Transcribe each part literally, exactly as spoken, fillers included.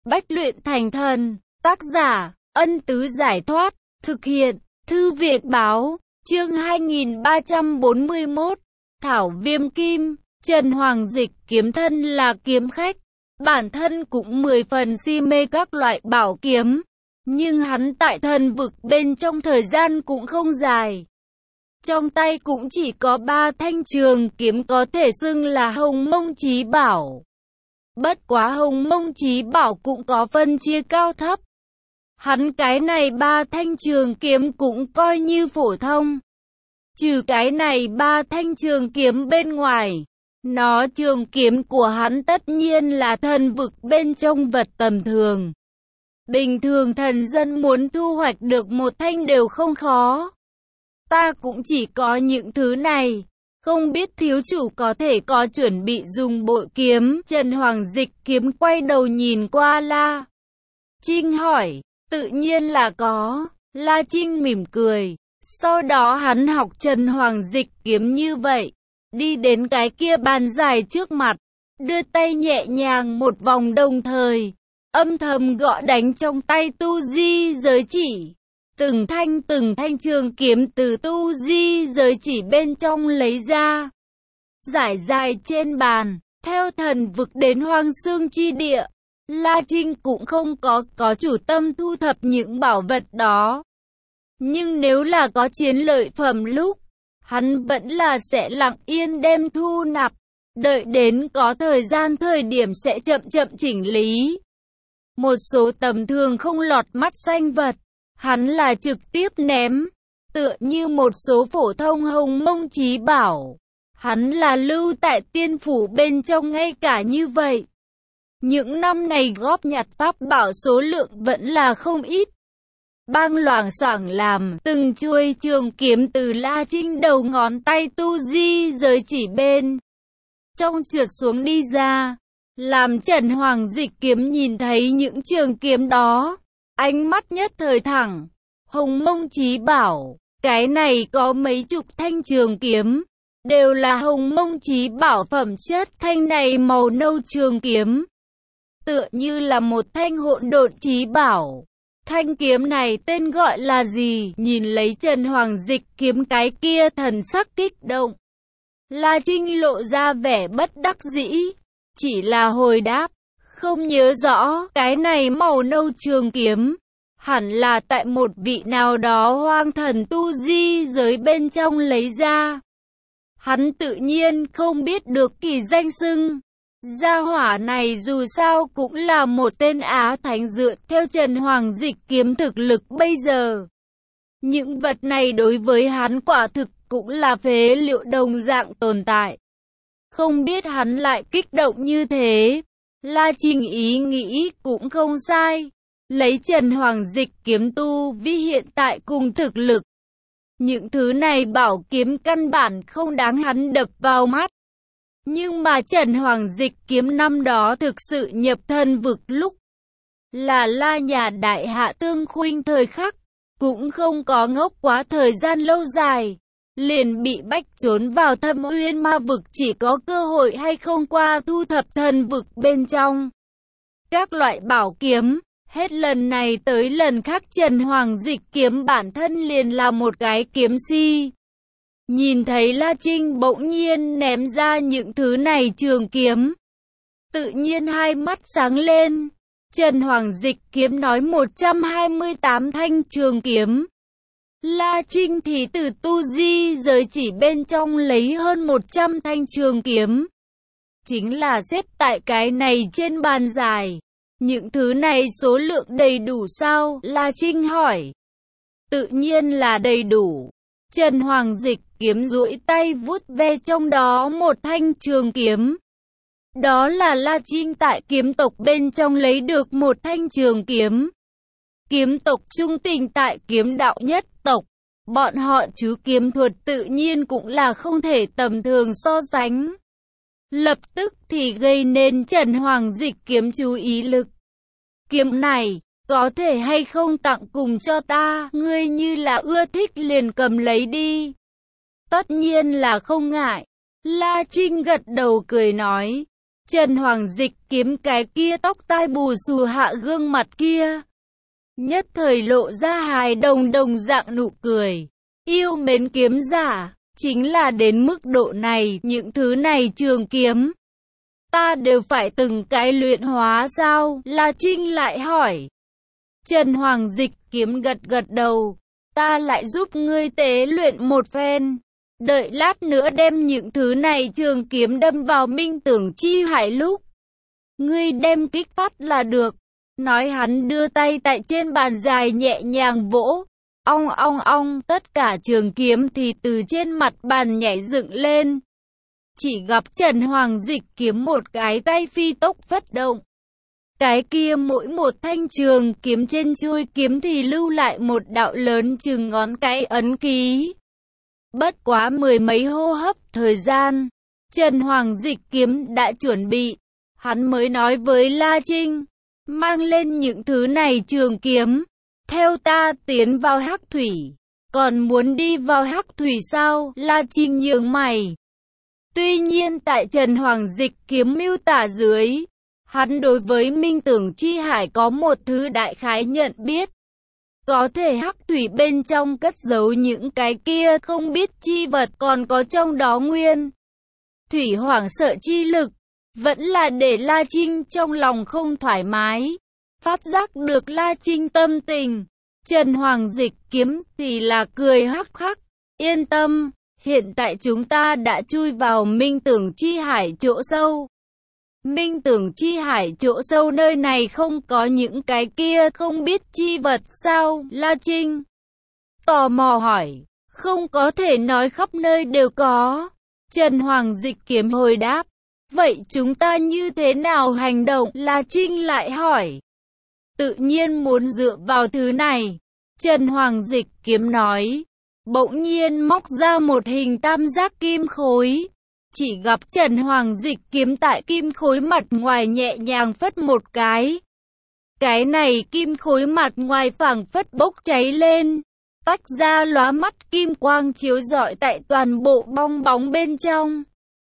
Bách luyện thành thần. Tác giả, Ân Tứ Giải Thoát. Thực hiện, Thư Viện Báo. Chương hai nghìn ba trăm bốn mươi mốt. Thảo Viêm Kim. Trần Hoàng Dịch kiếm thân là kiếm khách. Bản thân cũng mười phần si mê các loại bảo kiếm. Nhưng hắn tại thần vực bên trong thời gian cũng không dài. Trong tay cũng chỉ có ba thanh trường kiếm có thể xưng là Hồng Mông Chí Bảo. Bất quá Hồng Mông Chí Bảo cũng có phân chia cao thấp. Hắn cái này ba thanh trường kiếm cũng coi như phổ thông. Trừ cái này ba thanh trường kiếm bên ngoài, nó trường kiếm của hắn tất nhiên là thần vực bên trong vật tầm thường. Bình thường thần dân muốn thu hoạch được một thanh đều không khó. Ta cũng chỉ có những thứ này. Không biết thiếu chủ có thể có chuẩn bị dùng bội kiếm. Trần Hoàng Dịch kiếm quay đầu nhìn qua La Trinh hỏi. Tự nhiên là có. La Trinh mỉm cười. Sau đó hắn học Trần Hoàng Dịch kiếm như vậy. Đi đến cái kia bàn dài trước mặt. Đưa tay nhẹ nhàng một vòng đồng thời. Âm thầm gõ đánh trong tay tu di giới chỉ. Từng thanh từng thanh trường kiếm từ tu di giới chỉ bên trong lấy ra. Giải dài trên bàn. Theo thần vực đến Hoang Xương chi địa. La Trinh cũng không có có chủ tâm thu thập những bảo vật đó. Nhưng nếu là có chiến lợi phẩm lúc, hắn vẫn là sẽ lặng yên đem thu nạp. Đợi đến có thời gian thời điểm sẽ chậm chậm chỉnh lý. Một số tầm thường không lọt mắt danh vật, hắn là trực tiếp ném. Tựa như một số phổ thông Hồng Mông Chí Bảo, hắn là lưu tại tiên phủ bên trong ngay cả như vậy. Những năm này góp nhặt pháp bảo số lượng vẫn là không ít. Bang loảng xoảng làm từng chuôi trường kiếm từ La Trinh đầu ngón tay tu di giới chỉ bên trong trượt xuống đi ra. Làm Trần Hoàng Dịch kiếm nhìn thấy những trường kiếm đó, ánh mắt nhất thời thẳng. Hồng Mông Chí Bảo, cái này có mấy chục thanh trường kiếm, đều là Hồng Mông Chí Bảo phẩm chất. Thanh này màu nâu trường kiếm, tựa như là một thanh Hỗn Độn Chí Bảo. Thanh kiếm này tên gọi là gì? Nhìn lấy Trần Hoàng Dịch kiếm cái kia thần sắc kích động, La Trinh lộ ra vẻ bất đắc dĩ. Chỉ là hồi đáp, không nhớ rõ. Cái này màu nâu trường kiếm, hẳn là tại một vị nào đó hoang thần tu di giới bên trong lấy ra. Hắn tự nhiên không biết được kỳ danh xưng. Gia hỏa này dù sao cũng là một tên Á Thánh dựa theo Trần Hoàng Dịch kiếm thực lực bây giờ. Những vật này đối với hắn quả thực cũng là phế liệu đồng dạng tồn tại. Không biết hắn lại kích động như thế. La Trinh ý nghĩ cũng không sai. Lấy Trần Hoàng Dịch kiếm tu vi hiện tại cùng thực lực, những thứ này bảo kiếm căn bản không đáng hắn đập vào mắt. Nhưng mà Trần Hoàng Dịch kiếm năm đó thực sự nhập thân vực lúc là La nhà đại hạ tương khuynh thời khắc, cũng không có ngốc quá thời gian lâu dài, liền bị bách trốn vào Thâm Uyên ma vực. Chỉ có cơ hội hay không qua thu thập thần vực bên trong các loại bảo kiếm. Hết lần này tới lần khác Trần Hoàng Dịch kiếm bản thân liền là một cái kiếm si. Nhìn thấy La Trinh bỗng nhiên ném ra những thứ này trường kiếm, tự nhiên hai mắt sáng lên. Trần Hoàng Dịch kiếm nói một trăm hai mươi tám thanh trường kiếm. La Trinh thì từ tu di giới chỉ bên trong lấy hơn một trăm thanh trường kiếm. Chính là xếp tại cái này trên bàn dài. Những thứ này số lượng đầy đủ sao? La Trinh hỏi. Tự nhiên là đầy đủ. Trần Hoàng Dịch kiếm duỗi tay vuốt ve trong đó một thanh trường kiếm. Đó là La Trinh tại kiếm tộc bên trong lấy được một thanh trường kiếm. Kiếm tộc trung tình tại kiếm đạo nhất tộc. Bọn họ chứ kiếm thuật tự nhiên cũng là không thể tầm thường so sánh. Lập tức thì gây nên Trần Hoàng Dịch kiếm chú ý lực. Kiếm này, có thể hay không tặng cùng cho ta? Ngươi như là ưa thích liền cầm lấy đi. Tất nhiên là không ngại. La Trinh gật đầu cười nói. Trần Hoàng Dịch Kiếm cái kia tóc tai bù xù hạ gương mặt kia, nhất thời lộ ra hài đồng đồng dạng nụ cười. Yêu mến kiếm giả, chính là đến mức độ này, những thứ này trường kiếm, ta đều phải từng cái luyện hóa sao? La Trinh lại hỏi. Trần Hoàng Dịch Kiếm gật gật đầu, ta lại giúp ngươi tế luyện một phen. Đợi lát nữa đem những thứ này trường kiếm đâm vào minh tưởng chi hải lúc, ngươi đem kích phát là được. Nói hắn đưa tay tại trên bàn dài nhẹ nhàng vỗ, ong ong ong, tất cả trường kiếm thì từ trên mặt bàn nhảy dựng lên. Chỉ gặp Trần Hoàng Dịch Kiếm một cái tay phi tốc phất động. Cái kia mỗi một thanh trường kiếm trên chuôi kiếm thì lưu lại một đạo lớn chừng ngón cái ấn ký. Bất quá mười mấy hô hấp thời gian, Trần Hoàng Dịch Kiếm đã chuẩn bị. Hắn mới nói với La Trinh, mang lên những thứ này trường kiếm, theo ta tiến vào Hắc Thủy. Còn muốn đi vào Hắc Thủy sao? La Trinh nhướng mày. Tuy nhiên tại Trần Hoàng Dịch Kiếm miêu tả dưới, hắn đối với minh tưởng chi hải có một thứ đại khái nhận biết. Có thể Hắc Thủy bên trong cất giấu những cái kia không biết chi vật, còn có trong đó nguyên thủy hoảng sợ chi lực. Vẫn là để La Trinh trong lòng không thoải mái. Phát giác được La Trinh tâm tình, Trần Hoàng Dịch Kiếm thì là cười hắc hắc. Yên tâm, hiện tại chúng ta đã chui vào minh tưởng chi hải chỗ sâu. Minh tưởng chi hải chỗ sâu nơi này không có những cái kia không biết chi vật sao? La Trinh tò mò hỏi. Không có thể nói khắp nơi đều có. Trần Hoàng Dịch Kiếm hồi đáp. Vậy chúng ta như thế nào hành động? La Trinh lại hỏi. Tự nhiên muốn dựa vào thứ này. Trần Hoàng Dịch Kiếm nói. Bỗng nhiên móc ra một hình tam giác kim khối. Chỉ gặp Trần Hoàng Dịch Kiếm tại kim khối mặt ngoài nhẹ nhàng phất một cái. Cái này kim khối mặt ngoài phảng phất bốc cháy lên, tách ra lóa mắt kim quang chiếu rọi tại toàn bộ bong bóng bên trong.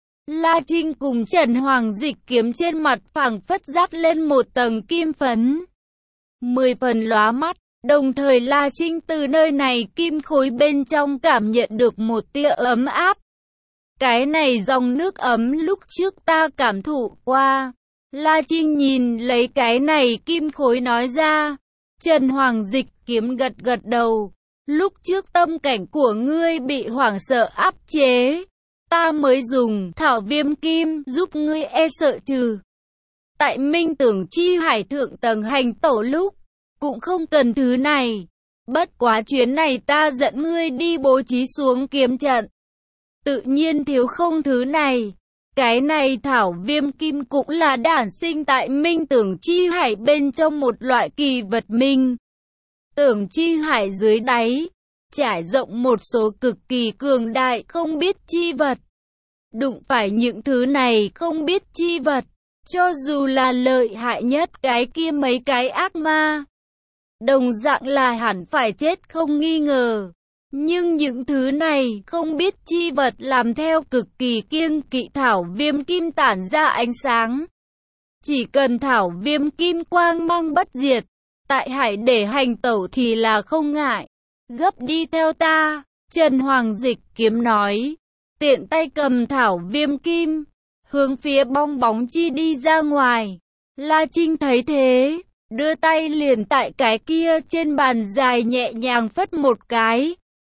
La Trinh cùng Trần Hoàng Dịch Kiếm trên mặt phảng phất dát lên một tầng kim phấn, mười phần lóa mắt. Đồng thời La Trinh từ nơi này kim khối bên trong cảm nhận được một tia ấm áp. Cái này dòng nước ấm lúc trước ta cảm thụ qua. La Trinh nhìn lấy cái này kim khối nói ra. Trần Hoàng Dịch Kiếm gật gật đầu. Lúc trước tâm cảnh của ngươi bị hoảng sợ áp chế, ta mới dùng thảo viêm kim giúp ngươi e sợ trừ. Tại minh tưởng chi hải thượng tầng hành tổ lúc, cũng không cần thứ này. Bất quá chuyến này ta dẫn ngươi đi bố trí xuống kiếm trận, tự nhiên thiếu không thứ này. Cái này thảo viêm kim cũng là đản sinh tại minh tưởng chi hải bên trong một loại kỳ vật minh tưởng chi hải dưới đáy, trải rộng một số cực kỳ cường đại không biết chi vật. Đụng phải những thứ này không biết chi vật, cho dù là lợi hại nhất cái kia mấy cái ác ma, đồng dạng là hẳn phải chết không nghi ngờ. Nhưng những thứ này không biết chi vật làm theo cực kỳ kiêng kỵ thảo viêm kim tản ra ánh sáng. Chỉ cần thảo viêm kim quang mang bất diệt, tại hải để hành tẩu thì là không ngại. Gấp đi theo ta, Trần Hoàng Dịch Kiếm nói. Tiện tay cầm thảo viêm kim, hướng phía bong bóng chi đi ra ngoài. La Trinh thấy thế, đưa tay liền tại cái kia trên bàn dài nhẹ nhàng phất một cái.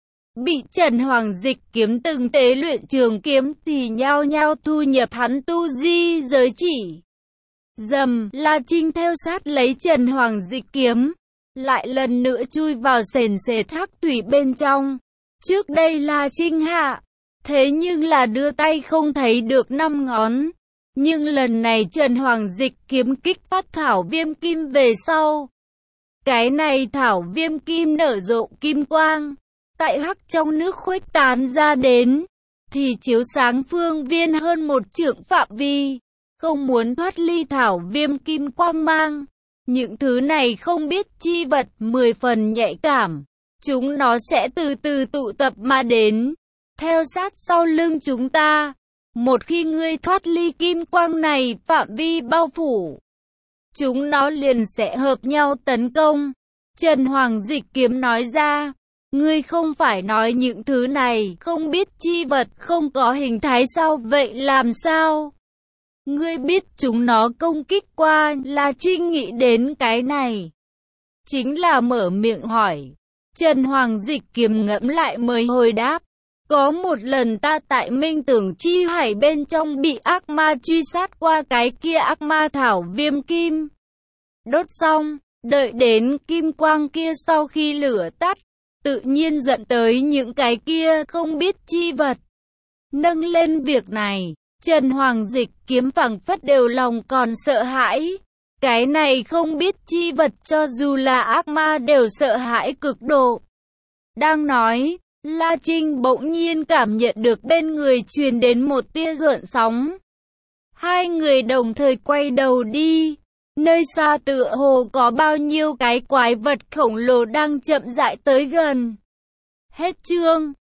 Bị Trần Hoàng Dịch Kiếm từng tế luyện trường kiếm thì nhao nhao thu nhập hắn tu di giới chỉ. Dầm, La Trinh theo sát lấy Trần Hoàng Dịch Kiếm, lại lần nữa chui vào sền sệt hắc thủy bên trong. Trước đây La Trinh hạ, thế nhưng là đưa tay không thấy được năm ngón. Nhưng lần này Trần Hoàng Dịch Kiếm kích phát thảo viêm kim về sau, cái này thảo viêm kim nở rộ kim quang, tại hắc trong nước khuếch tán ra đến, thì chiếu sáng phương viên hơn một trượng phạm vi. Không muốn thoát ly thảo viêm kim quang mang, những thứ này không biết chi vật mười phần nhạy cảm, chúng nó sẽ từ từ tụ tập mà đến, theo sát sau lưng chúng ta. Một khi ngươi thoát ly kim quang này phạm vi bao phủ, chúng nó liền sẽ hợp nhau tấn công. Trần Hoàng Dịch Kiếm nói ra, ngươi không phải nói những thứ này không biết chi vật không có hình thái sao, vậy làm sao? Ngươi biết chúng nó công kích qua. La Trinh nghĩ đến cái này, chính là mở miệng hỏi. Trần Hoàng Dịch Kiếm ngẫm lại mới hồi đáp. Có một lần ta tại Minh Tưởng Chi Hải bên trong bị ác ma truy sát qua cái kia ác ma thảo viêm kim. Đốt xong, đợi đến kim quang kia sau khi lửa tắt, tự nhiên dẫn tới những cái kia không biết chi vật. Nâng lên việc này, Trần Hoàng Dịch Kiếm phảng phất đều lòng còn sợ hãi. Cái này không biết chi vật cho dù là ác ma đều sợ hãi cực độ. Đang nói, La Trinh bỗng nhiên cảm nhận được bên người truyền đến một tia gợn sóng. Hai người đồng thời quay đầu đi. Nơi xa tựa hồ có bao nhiêu cái quái vật khổng lồ đang chậm rãi tới gần. Hết chương.